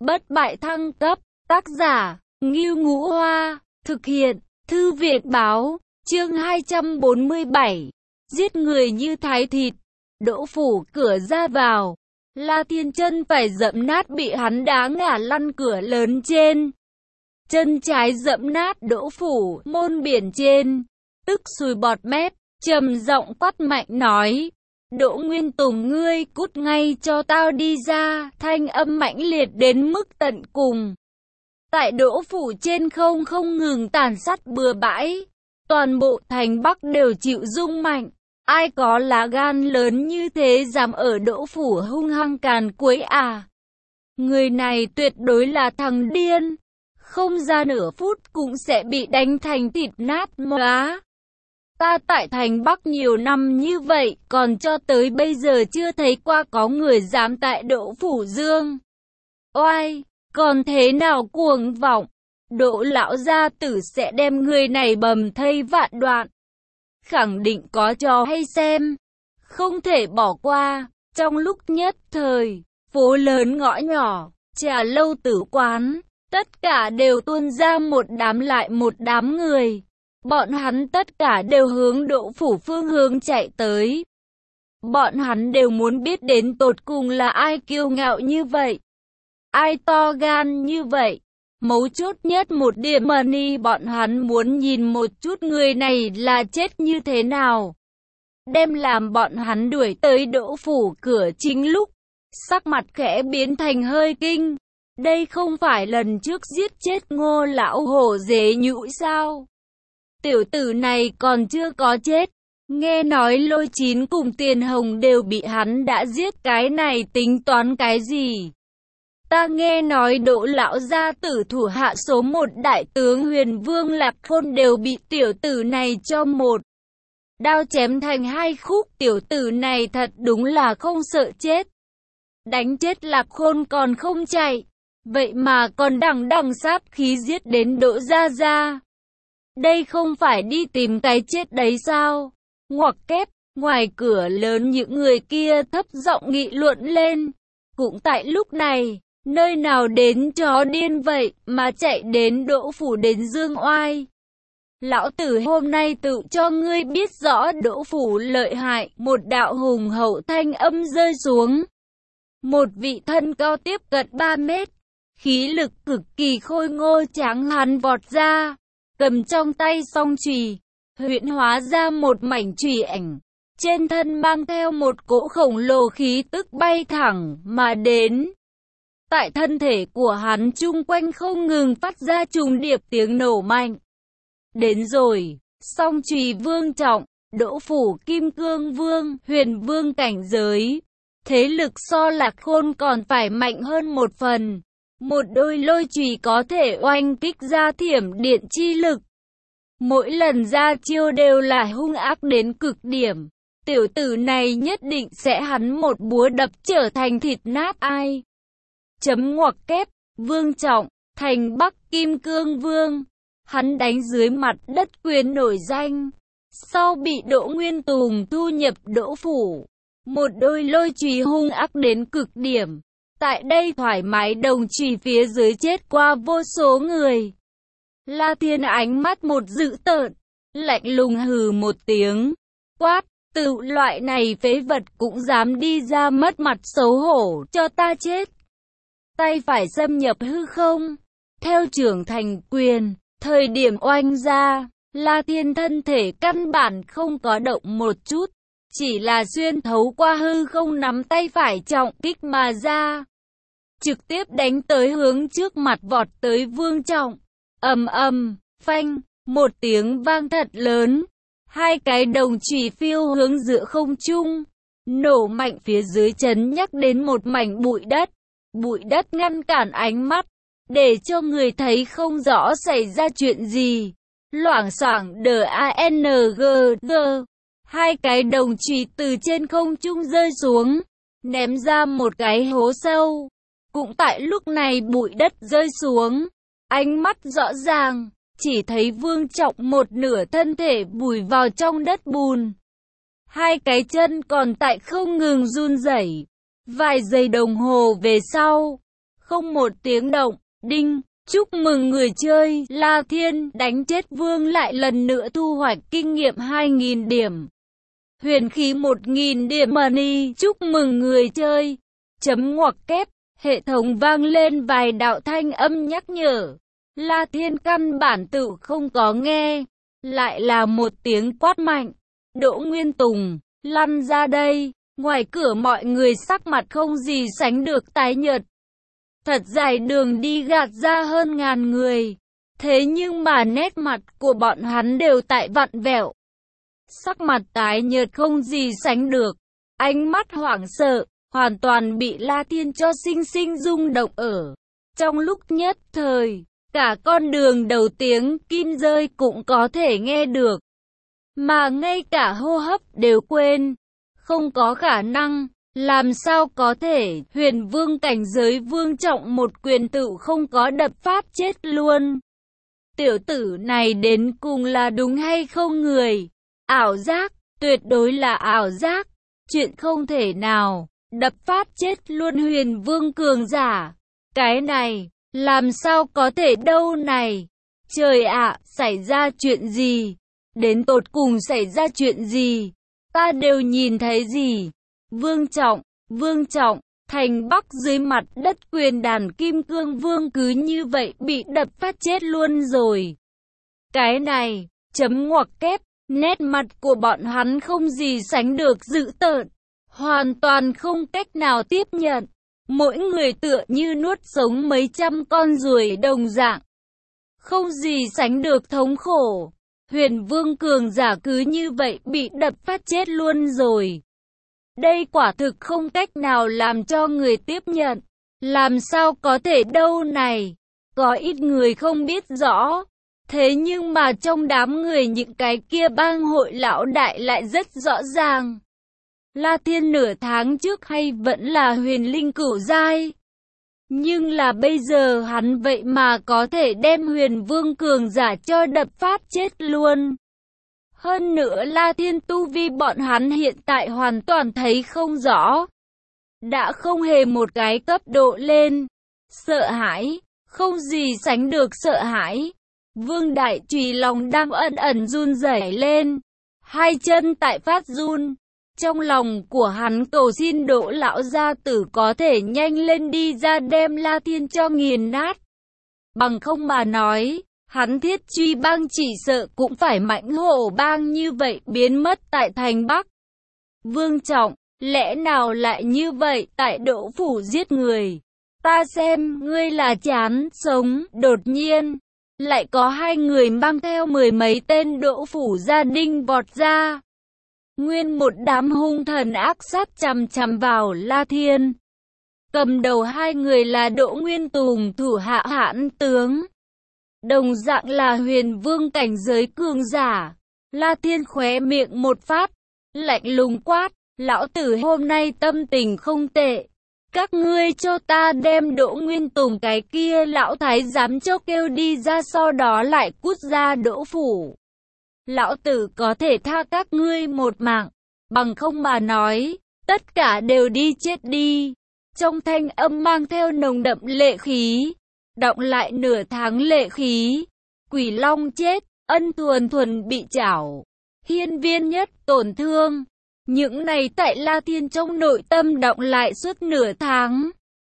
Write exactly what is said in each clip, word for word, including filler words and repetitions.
bất bại thăng cấp, tác giả, Ngưu Ngũ Hoa, thực hiện, Thư viện Báo, chương hai trăm bốn mươi bảy, giết người như thái thịt, Đỗ Phủ cửa ra vào, La Thiên chân phải dẫm nát bị hắn đá ngã lăn cửa lớn trên. Chân trái dẫm nát Đỗ Phủ, môn biển trên, tức sùi bọt mép, trầm giọng quát mạnh nói. Đỗ Nguyên Tùng ngươi cút ngay cho tao đi ra, thanh âm mãnh liệt đến mức tận cùng. Tại Đỗ Phủ trên không không ngừng tàn sát bừa bãi, toàn bộ thành Bắc đều chịu rung mạnh. Ai có lá gan lớn như thế dám ở Đỗ Phủ hung hăng càn quấy à? Người này tuyệt đối là thằng điên, không ra nửa phút cũng sẽ bị đánh thành thịt nát móa. Ta tại thành Bắc nhiều năm như vậy, còn cho tới bây giờ chưa thấy qua có người dám tại Đỗ Phủ Dương. Oai, còn thế nào cuồng vọng, Đỗ lão gia tử sẽ đem người này bầm thây vạn đoạn. Khẳng định có trò hay xem, không thể bỏ qua. Trong lúc nhất thời, phố lớn ngõ nhỏ, trà lâu tử quán, tất cả đều tuôn ra một đám lại một đám người. Bọn hắn tất cả đều hướng Đỗ Phủ phương hướng chạy tới. Bọn hắn đều muốn biết đến tột cùng là ai kiêu ngạo như vậy, ai to gan như vậy. Mấu chốt nhất một điểm money, bọn hắn muốn nhìn một chút người này là chết như thế nào. Đem làm bọn hắn đuổi tới Đỗ Phủ cửa chính lúc, sắc mặt khẽ biến thành hơi kinh. Đây không phải lần trước giết chết Ngô lão hổ dế nhũ sao? Tiểu tử này còn chưa có chết. Nghe nói Lôi Chín cùng Tiền Hồng đều bị hắn đã giết, cái này tính toán cái gì? Ta nghe nói Đỗ lão gia tử thủ hạ số một đại tướng Huyền Vương Lạc Khôn đều bị tiểu tử này cho một đao chém thành hai khúc. Tiểu tử này thật đúng là không sợ chết. Đánh chết Lạc Khôn còn không chạy, vậy mà còn đằng đằng sát khí giết đến Đỗ gia gia. Đây không phải đi tìm cái chết đấy sao? Ngoặc kép, ngoài cửa lớn những người kia thấp giọng nghị luận lên. Cũng tại lúc này, nơi nào đến chó điên vậy mà chạy đến Đỗ Phủ đến dương oai. Lão tử hôm nay tự cho ngươi biết rõ Đỗ Phủ lợi hại. Một đạo hùng hậu thanh âm rơi xuống. Một vị thân cao tiếp cận ba mét, khí lực cực kỳ khôi ngô tráng hán vọt ra, cầm trong tay song chùy, huyễn hóa ra một mảnh chùy ảnh, trên thân mang theo một cỗ khổng lồ khí tức bay thẳng mà đến. Tại thân thể của hắn chung quanh không ngừng phát ra trùng điệp tiếng nổ mạnh. Đến rồi, song chùy vương trọng, Đỗ Phủ Kim Cương Vương, Huyền Vương cảnh giới, thế lực so Lạc Khôn còn phải mạnh hơn một phần. Một đôi lôi chùy có thể oanh kích ra thiểm điện chi lực. Mỗi lần ra chiêu đều là hung ác đến cực điểm. Tiểu tử này nhất định sẽ hắn một búa đập trở thành thịt nát ai. Chấm ngoặc kép, Vương Trọng, thành Bắc Kim Cương Vương. Hắn đánh dưới mặt đất quyền nổi danh. Sau bị Đỗ Nguyên Tùng thu nhập Đỗ Phủ, một đôi lôi chùy hung ác đến cực điểm. Tại đây thoải mái đồng chùy phía dưới chết qua vô số người. La Thiên ánh mắt một dữ tợn, lạnh lùng hừ một tiếng, quát, tự loại này phế vật cũng dám đi ra mất mặt xấu hổ, cho ta chết. Tay phải xâm nhập hư không, theo trưởng thành quyền, thời điểm oanh ra, La Thiên thân thể căn bản không có động một chút, chỉ là xuyên thấu qua hư không nắm tay phải trọng kích mà ra, trực tiếp đánh tới hướng trước mặt vọt tới Vương Trọng. Ầm ầm, phanh, một tiếng vang thật lớn, hai cái đồng chùy phiêu hướng giữa không trung, nổ mạnh phía dưới chấn nhắc đến một mảnh bụi đất. Bụi đất ngăn cản ánh mắt, để cho người thấy không rõ xảy ra chuyện gì. Loảng xoảng đ-a-n-g-g, hai cái đồng chùy từ trên không trung rơi xuống, ném ra một cái hố sâu. Cũng tại lúc này bụi đất rơi xuống, ánh mắt rõ ràng, chỉ thấy Vương Trọng một nửa thân thể vùi vào trong đất bùn. Hai cái chân còn tại không ngừng run rẩy. Vài giây đồng hồ về sau, Không một tiếng động, đinh, chúc mừng người chơi, La Thiên đánh chết vương lại lần nữa thu hoạch kinh nghiệm hai nghìn điểm. Huyền khí một nghìn điểm money, chúc mừng người chơi. Chấm ngoặc kép, hệ thống vang lên vài đạo thanh âm nhắc nhở. La Thiên căn bản tự không có nghe, lại là một tiếng quát mạnh. Đỗ Nguyên Tùng, lăn ra đây. Ngoài cửa mọi người sắc mặt không gì sánh được tái nhợt. Thật dài đường đi gạt ra hơn ngàn người. Thế nhưng mà nét mặt của bọn hắn đều tại vặn vẹo. Sắc mặt tái nhợt không gì sánh được. Ánh mắt hoảng sợ, hoàn toàn bị La Thiên cho sinh sinh rung động ở. Trong lúc nhất thời, cả con đường đầu tiếng kim rơi cũng có thể nghe được. Mà ngay cả hô hấp đều quên. Không có khả năng, làm sao có thể, huyền vương cảnh giới vương trọng một quyền tự không có đập phát chết luôn. Tiểu tử này đến cùng là đúng hay không người? Ảo giác, tuyệt đối là ảo giác, chuyện không thể nào, đập phát chết luôn huyền vương cường giả. Cái này, làm sao có thể đâu này? Trời ạ, xảy ra chuyện gì? Đến tột cùng xảy ra chuyện gì? Ta đều nhìn thấy gì? Vương Trọng, Vương Trọng, thành Bắc dưới mặt đất quyền đàn kim cương vương cứ như vậy bị đập phát chết luôn rồi. Cái này, chấm ngoặc kép, nét mặt của bọn hắn không gì sánh được dữ tợn, hoàn toàn không cách nào tiếp nhận. Mỗi người tựa như nuốt sống mấy trăm con ruồi đồng dạng, không gì sánh được thống khổ. Huyền vương cường giả cứ như vậy bị đập phát chết luôn rồi. Đây quả thực không cách nào làm cho người tiếp nhận. Làm sao có thể đâu này? Có ít người không biết rõ. Thế nhưng mà trong đám người những cái kia bang hội lão đại lại rất rõ ràng. La Thiên nửa tháng trước hay vẫn là huyền linh cửu giai. Nhưng là bây giờ hắn vậy mà có thể đem huyền vương cường giả cho đập phát chết luôn. Hơn nữa La Thiên tu vi bọn hắn hiện tại hoàn toàn thấy không rõ. Đã không hề một cái cấp độ lên. Sợ hãi, không gì sánh được sợ hãi. Vương Đại Trùy lòng đang ẩn ẩn run rẩy lên. Hai chân tại phát run. Trong lòng của hắn cầu xin Đỗ lão gia tử có thể nhanh lên đi ra đem La Thiên cho nghiền nát. Bằng không mà nói, hắn Thiết Truy bang chỉ sợ cũng phải mãnh hổ bang như vậy biến mất tại thành Bắc. Vương Trọng, lẽ nào lại như vậy tại Đỗ phủ giết người? Ta xem ngươi là chán sống. Đột nhiên, lại có hai người mang theo mười mấy tên Đỗ phủ gia đình vọt ra. Nguyên một đám hung thần ác sát chằm chằm vào La Thiên. Cầm đầu hai người là Đỗ Nguyên Tùng thủ hạ hãn tướng. Đồng dạng là huyền vương cảnh giới cường giả. La Thiên khóe miệng một phát, lạnh lùng quát, lão tử hôm nay tâm tình không tệ. Các ngươi cho ta đem Đỗ Nguyên Tùng cái kia lão thái giám cho kêu đi ra, sau đó lại cút ra Đỗ phủ. Lão tử có thể tha các ngươi một mạng, bằng không mà nói, tất cả đều đi chết đi. Trong thanh âm mang theo nồng đậm lệ khí, đọng lại nửa tháng lệ khí. Quỷ Long chết, Ân Thuần Thuần bị chảo, Hiên Viên Nhất tổn thương. Những này tại La Thiên trong nội tâm đọng lại suốt nửa tháng.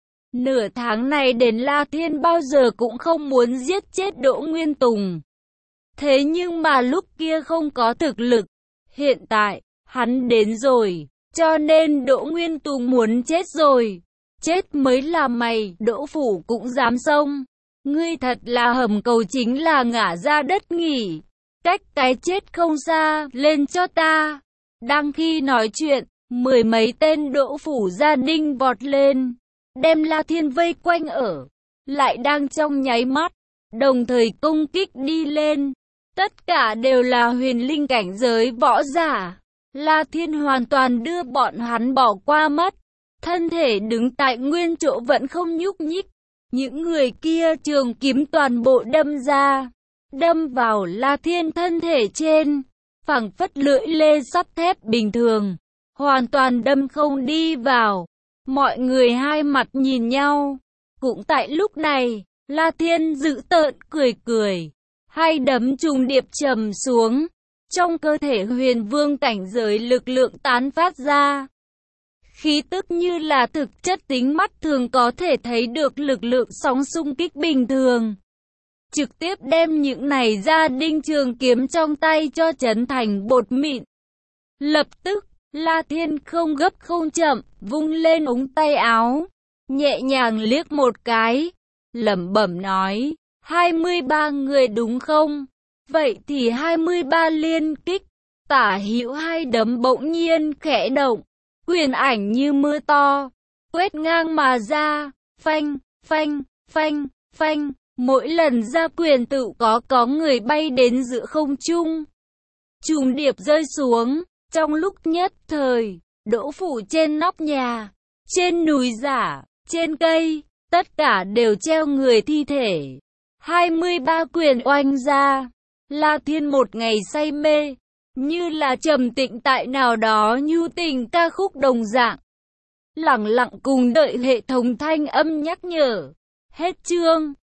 Nửa tháng này đến La Thiên bao giờ cũng không muốn giết chết Đỗ Nguyên Tùng. Thế nhưng mà lúc kia không có thực lực. Hiện tại, hắn đến rồi, cho nên Đỗ Nguyên Tùng muốn chết rồi. Chết mới là mày, Đỗ phủ cũng dám xông. Ngươi thật là hầm cầu chính là ngả ra đất nghỉ. Cách cái chết không xa, lên cho ta. Đang khi nói chuyện, mười mấy tên Đỗ phủ gia đình vọt lên, đem La Thiên vây quanh ở. Lại đang trong nháy mắt, đồng thời công kích đi lên. Tất cả đều là huyền linh cảnh giới võ giả. La Thiên hoàn toàn đưa bọn hắn bỏ qua mất. Thân thể đứng tại nguyên chỗ vẫn không nhúc nhích. Những người kia trường kiếm toàn bộ đâm ra, đâm vào La Thiên thân thể trên, phảng phất lưỡi lê sắt thép bình thường, hoàn toàn đâm không đi vào. Mọi người hai mặt nhìn nhau, Cũng tại lúc này, La Thiên dữ tợn cười cười, hai đấm trùng điệp trầm xuống. Trong cơ thể huyền vương cảnh giới lực lượng tán phát ra. Khí tức như là thực chất tính mắt thường có thể thấy được lực lượng sóng xung kích bình thường. Trực tiếp đem những này gia đinh trường kiếm trong tay cho chấn thành bột mịn. Lập tức, La Thiên không gấp không chậm, vung lên ống tay áo, nhẹ nhàng liếc một cái, lẩm bẩm nói, hai mươi ba người đúng không? Vậy thì hai mươi ba liên kích. Tả hữu hai đấm bỗng nhiên khẽ động, quyền ảnh như mưa to, quét ngang mà ra, phanh, phanh, phanh, phanh, mỗi lần ra quyền tự có có người bay đến giữa không trung. Trùng điệp rơi xuống, trong lúc nhất thời, đỗ phủ trên nóc nhà, trên núi giả, trên cây, tất cả đều treo người thi thể. hai mươi ba quyền oanh ra, La Thiên một ngày say mê, như là trầm tĩnh tại nào đó nhu tình ca khúc đồng dạng. Lặng lặng cùng đợi hệ thống thanh âm nhắc nhở. Hết chương.